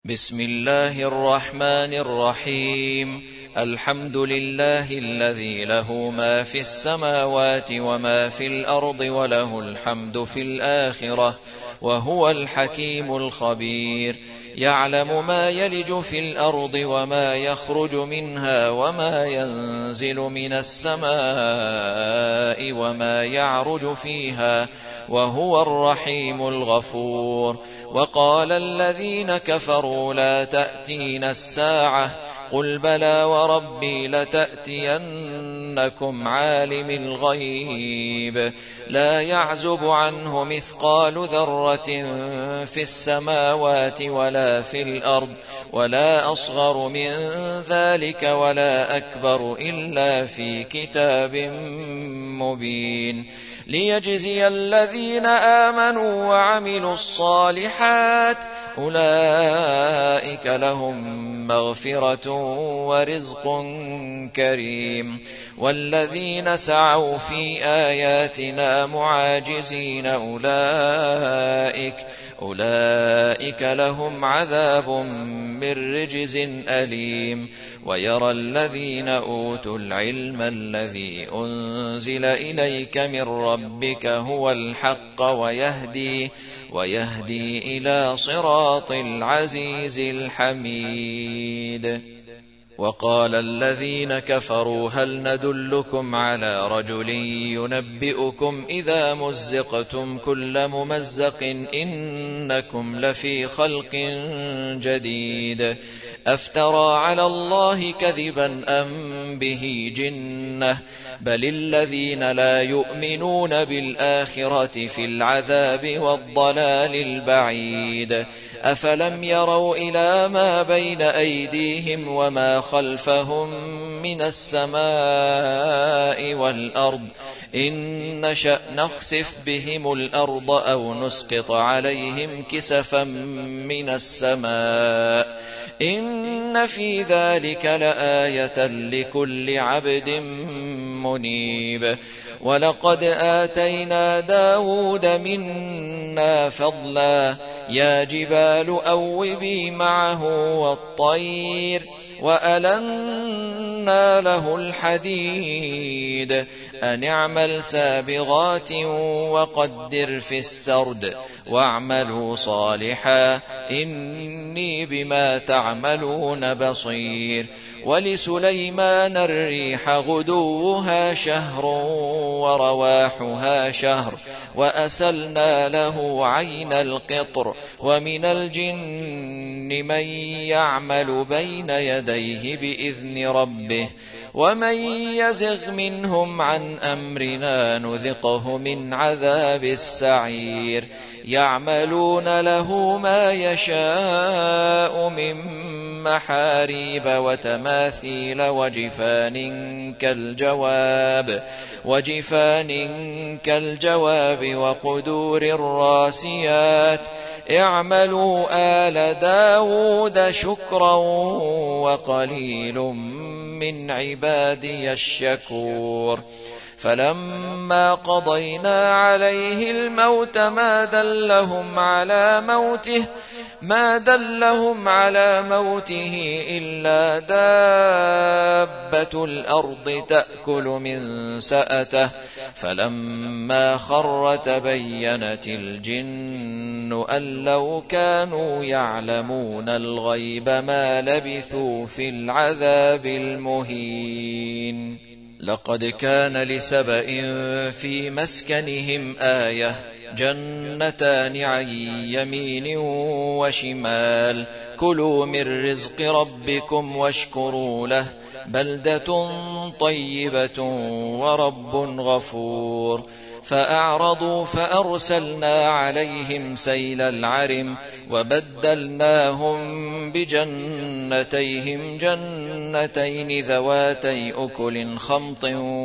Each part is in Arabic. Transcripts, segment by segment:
بسم الله الرحمن الرحيم. الحمد لله الذي له ما في السماوات وما في الأرض وله الحمد في الآخرة وهو الحكيم الخبير. يعلم ما يلج في الأرض وما يخرج منها وما ينزل من السماء وما يعرج فيها وهو الرحيم الغفور. وقال الذين كفروا لا تأتينا الساعة قل بلى وربي لتأتينكم عالم الغيب لا يعزب عنه مثقال ذرة في السماوات ولا في الأرض ولا أصغر من ذلك ولا أكبر إلا في كتاب مبين ليجزي الذين آمنوا وعملوا الصالحات أولئك لهم مغفرة ورزق كريم. والذين سعوا في آياتنا معاجزين أولئك لهم عذاب من رجز أليم. ويرى الذين أوتوا العلم الذي أنزل إليك من ربك هو الحق ويهدي إلى صراط العزيز الحميد. وقال الذين كفروا هل ندلكم على رجل ينبئكم إذا مزقتم كل ممزق إنكم لفي خلق جديد أفترى على الله كذبا أم به جنة بل الذين لا يؤمنون بالآخرة في العذاب والضلال البعيد. أفلم يروا إلى ما بين أيديهم وما خلفهم من السماء والأرض إن نشأ نخسف بهم الأرض أو نسقط عليهم كسفا من السماء إن في ذلك لآية لكل عبد منيب. ولقد آتينا داود منا فضلا يا جبال أوبي معه والطير وألنا له الحديد أن اعمل سابغات وقدر في السرد واعملوا صالحا إني بما تعملون بصير. ولسليمان الريح غدوها شهر ورواحها شهر وأسلنا له عين القطر ومن الجن من يعمل بين يديه بإذن ربه ومن يزغ منهم عن أمرنا نذقه من عذاب السعير. يعملون له ما يشاء من محاريب وتماثيل وجفان كالجواب وقدور الراسيات اعملوا آل داود شكرا وقليل من عبادي الشكور. فلما قضينا عليه الموت ما دلهم على موته إلا دابة الأرض تأكل من سأته فلما خر تبينت الجن أن لو كانوا يعلمون الغيب ما لبثوا في العذاب المهين. لقد كان لسبإ في مسكنهم آية جنتان عن يمين وشمال كلوا من رزق ربكم واشكروا له بلدة طيبة ورب غفور. فأعرضوا فأرسلنا عليهم سيل العرم وبدلناهم بجنتيهم جنتين ذواتي أكل خمط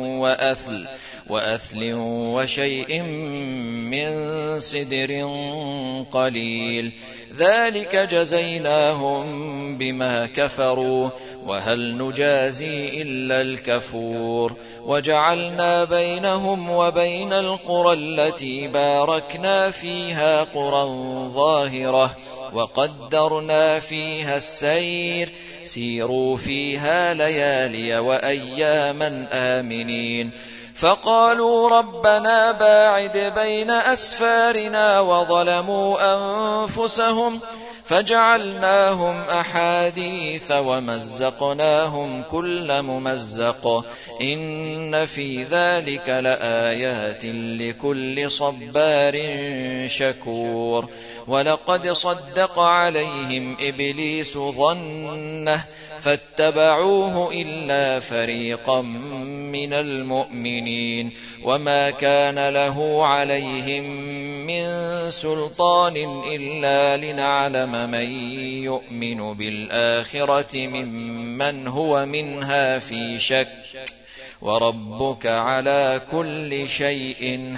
وأثل وشيء من سدر قليل ذلك جزيناهم بما كفروا وهل نجازي إلا الكفور وجعلنا بينهم وبين القرى التي باركنا فيها قرى ظاهرة وقدرنا فيها السير سيروا فيها ليالي وأياما آمنين فقالوا ربنا باعد بين أسفارنا وظلموا أنفسهم فجعلناهم أحاديث ومزقناهم كل ممزق إن في ذلك لآيات لكل صبار شكور ولقد صدق عليهم إبليس ظنه فاتبعوه إلا فريقا من المؤمنين وما كان له عليهم من سلطان إلا لنعلم من يؤمن بالآخرة ممن هو منها في شك وربك على كل شيء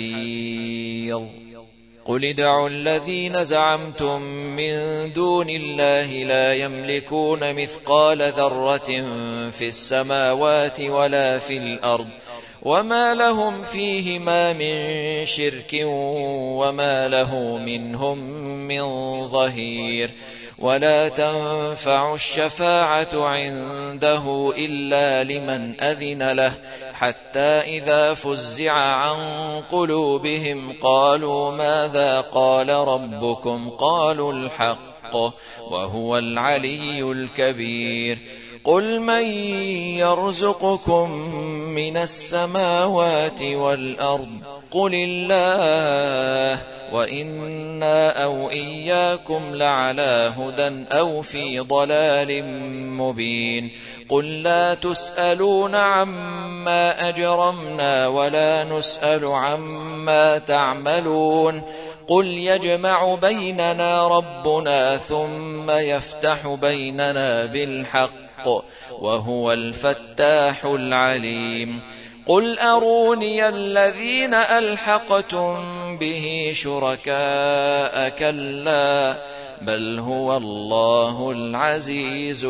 حفيظ قل ادعوا الذين زعمتم من دون الله لا يملكون مثقال ذرة في السماوات ولا في الأرض وما لهم فيهما من شرك وما له منهم من ظهير ولا تنفع الشفاعة عنده إلا لمن أذن له حتى إذا فزع عن قلوبهم قالوا ماذا قال ربكم قالوا الحق وهو العلي الكبير قل من يرزقكم من السماوات والأرض قل الله وإنا أو إياكم لعلى هدى أو في ضلال مبين قل لا تسألون عما أجرمنا ولا نسأل عما تعملون قل يجمع بيننا ربنا ثم يفتح بيننا بالحق وهو الفتاح العليم قل أروني الذين ألحقتم به شركاء كلا بل هو الله العزيز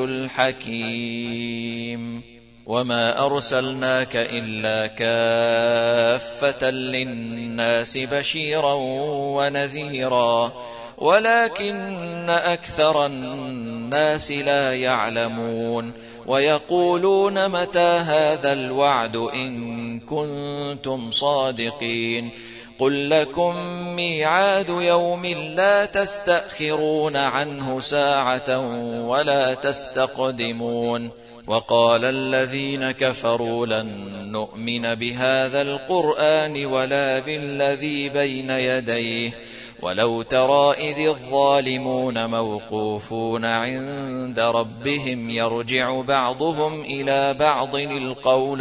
الحكيم وما أرسلناك إلا كافة للناس بشيرا ونذيرا ولكن أكثر الناس لا يعلمون ويقولون متى هذا الوعد إن كنتم صادقين قل لكم ميعاد يوم لا تستأخرون عنه ساعة ولا تستقدمون وقال الذين كفروا لن نؤمن بهذا القرآن ولا بالذي بين يديه ولو ترى إذ الظالمون موقوفون عند ربهم يرجع بعضهم إلى بعض القول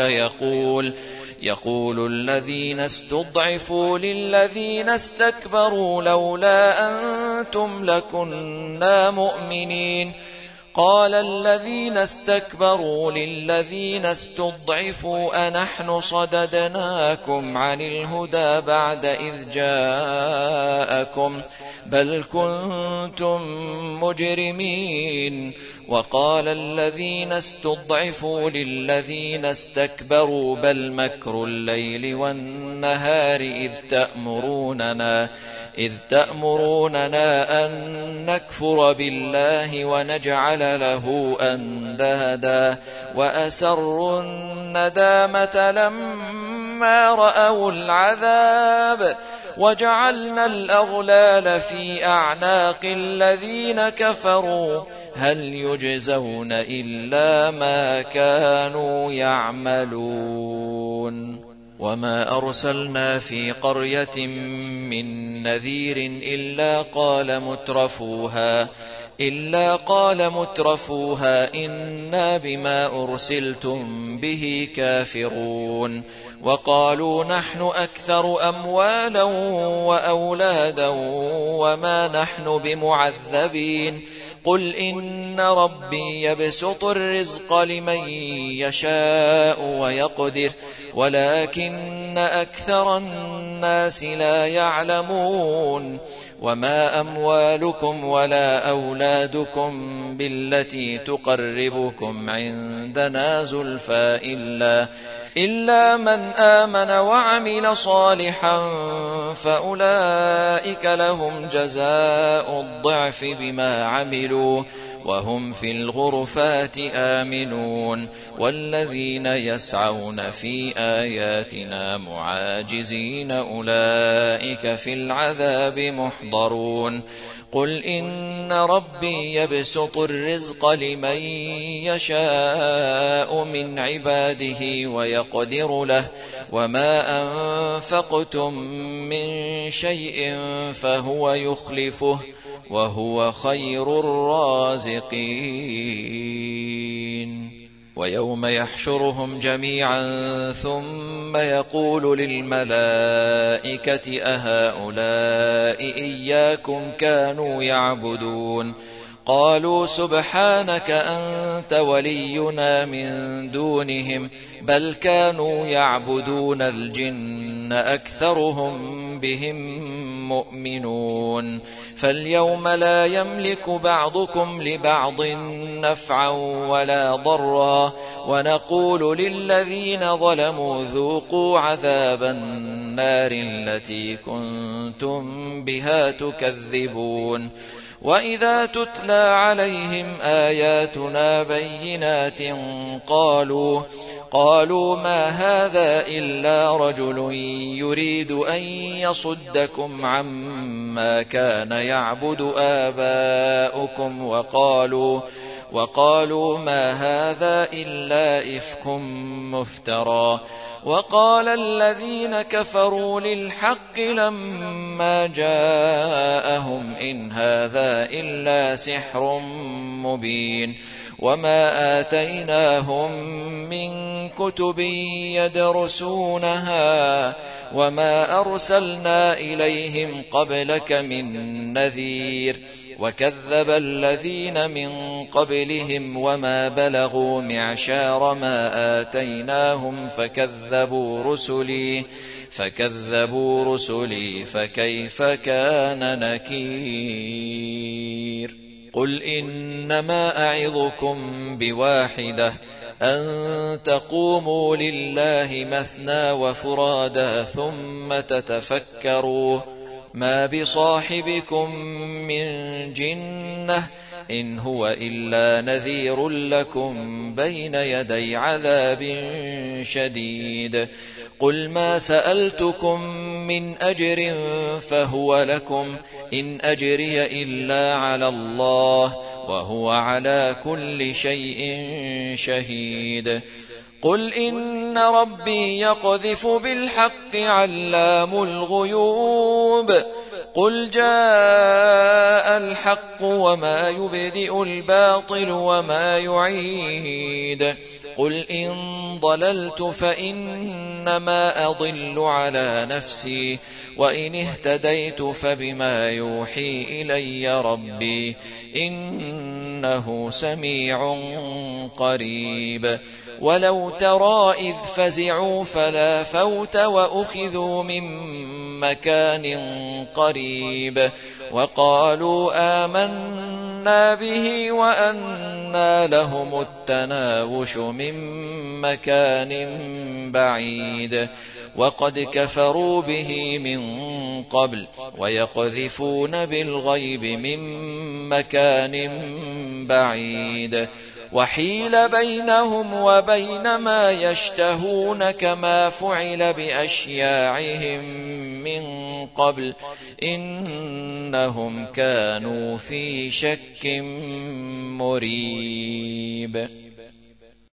يقول الذين استضعفوا للذين استكبروا لولا أنتم لكنا مؤمنين قال الذين استكبروا للذين استضعفوا أنحن صددناكم عن الهدى بعد إذ جاءكم بل كنتم مجرمين وقال الذين استضعفوا للذين استكبروا بل مكر الليل والنهار إذ تأمروننا أن نكفر بالله ونجعل له أندادا وأسروا الندامة لما رأوا العذاب وجعلنا الأغلال في أعناق الذين كفروا هل يجزون إلا ما كانوا يعملون وما أرسلنا في قرية من نذير إلا قال مترفوها إنا بما أرسلتم به كافرون وقالوا نحن أكثر أموالا وأولادا وما نحن بمعذبين قل إن ربي يبسط الرزق لمن يشاء ويقدر ولكن أكثر الناس لا يعلمون وما أموالكم ولا أولادكم بالتي تقربكم عندنا زلفى إلا من آمن وعمل صالحا فأولئك لهم جزاء الضعف بما عملوا وهم في الغرفات آمنون والذين يسعون في آياتنا معاجزين أولئك في العذاب محضرون قل إن ربي يبسط الرزق لمن يشاء من عباده ويقدر له وما أنفقتم من شيء فهو يخلفه وهو خير الرازقين ويوم يحشرهم جميعا ثم يقول للملائكة أهؤلاء إياكم كانوا يعبدون قالوا سبحانك أنت ولينا من دونهم بل كانوا يعبدون الجن أكثرهم بهم مؤمنون فاليوم لا يملك بعضكم لبعض نفعا ولا ضرا ونقول للذين ظلموا ذوقوا عذاب النار التي كنتم بها تكذبون وإذا تتلى عليهم آياتنا بينات قالوا ما هذا إلا رجل يريد أن يصدكم عما كان يعبد آباؤكم وقالوا ما هذا إلا إفك مفترى وقال الذين كفروا للحق لما جاءهم إن هذا إلا سحر مبين وما آتيناهم من كتب يدرسونها وما أرسلنا إليهم قبلك من نذير وكذب الذين من قبلهم وما بلغوا معشار ما آتيناهم فكذبوا رسلي فكيف كان نكير قل إنما أعظكم بواحدة أن تقوموا لله مثنى وفرادا ثم تتفكروا ما بصاحبكم من جنة إن هو إلا نذير لكم بين يدي عذاب شديد قل ما سألتكم من أجر فهو لكم إن أجري إلا على الله وهو على كل شيء شهيد قل إن ربي يقذف بالحق علام الغيوب قل جاء الحق وما يبدئ الباطل وما يعيد قل إن ضللت فإنما أضل على نفسي وإن اهتديت فبما يوحي إلي ربي إنه سميع قريب ولو ترى إذ فزعوا فلا فوت وأخذوا من مكان قريب وقالوا آمنا به وأنى لهم التناوش من مكان بعيد وقد كفروا به من قبل ويقذفون بالغيب من مكان بعيد وحيل بينهم وبين ما يشتهون كما فعل بأشياعهم من قبل إنهم كانوا في شك مريب